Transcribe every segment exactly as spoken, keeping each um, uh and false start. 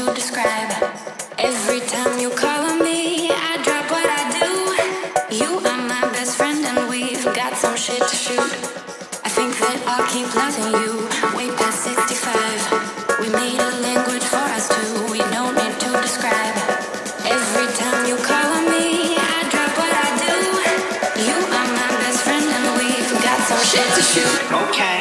to describe. Every time you call on me, I drop what I do. You are my best friend and we've got some shit to shoot. I think that I'll keep loving you way past sixty-five. We made a language for us two, we don't need to describe. Every time you call on me, I drop what I do. You are my best friend and we've got some shit to shoot. Okay.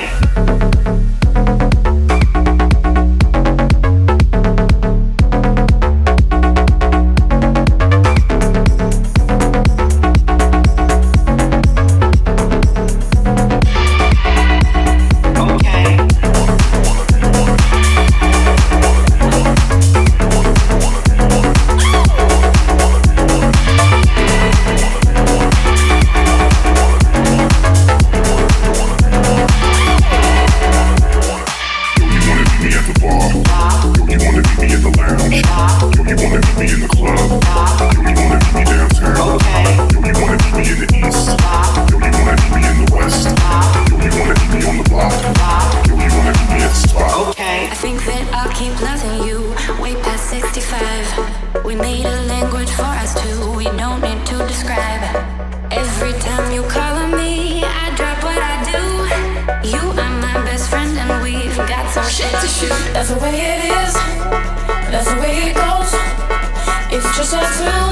That's the way it is, that's the way it goes. It's just us two.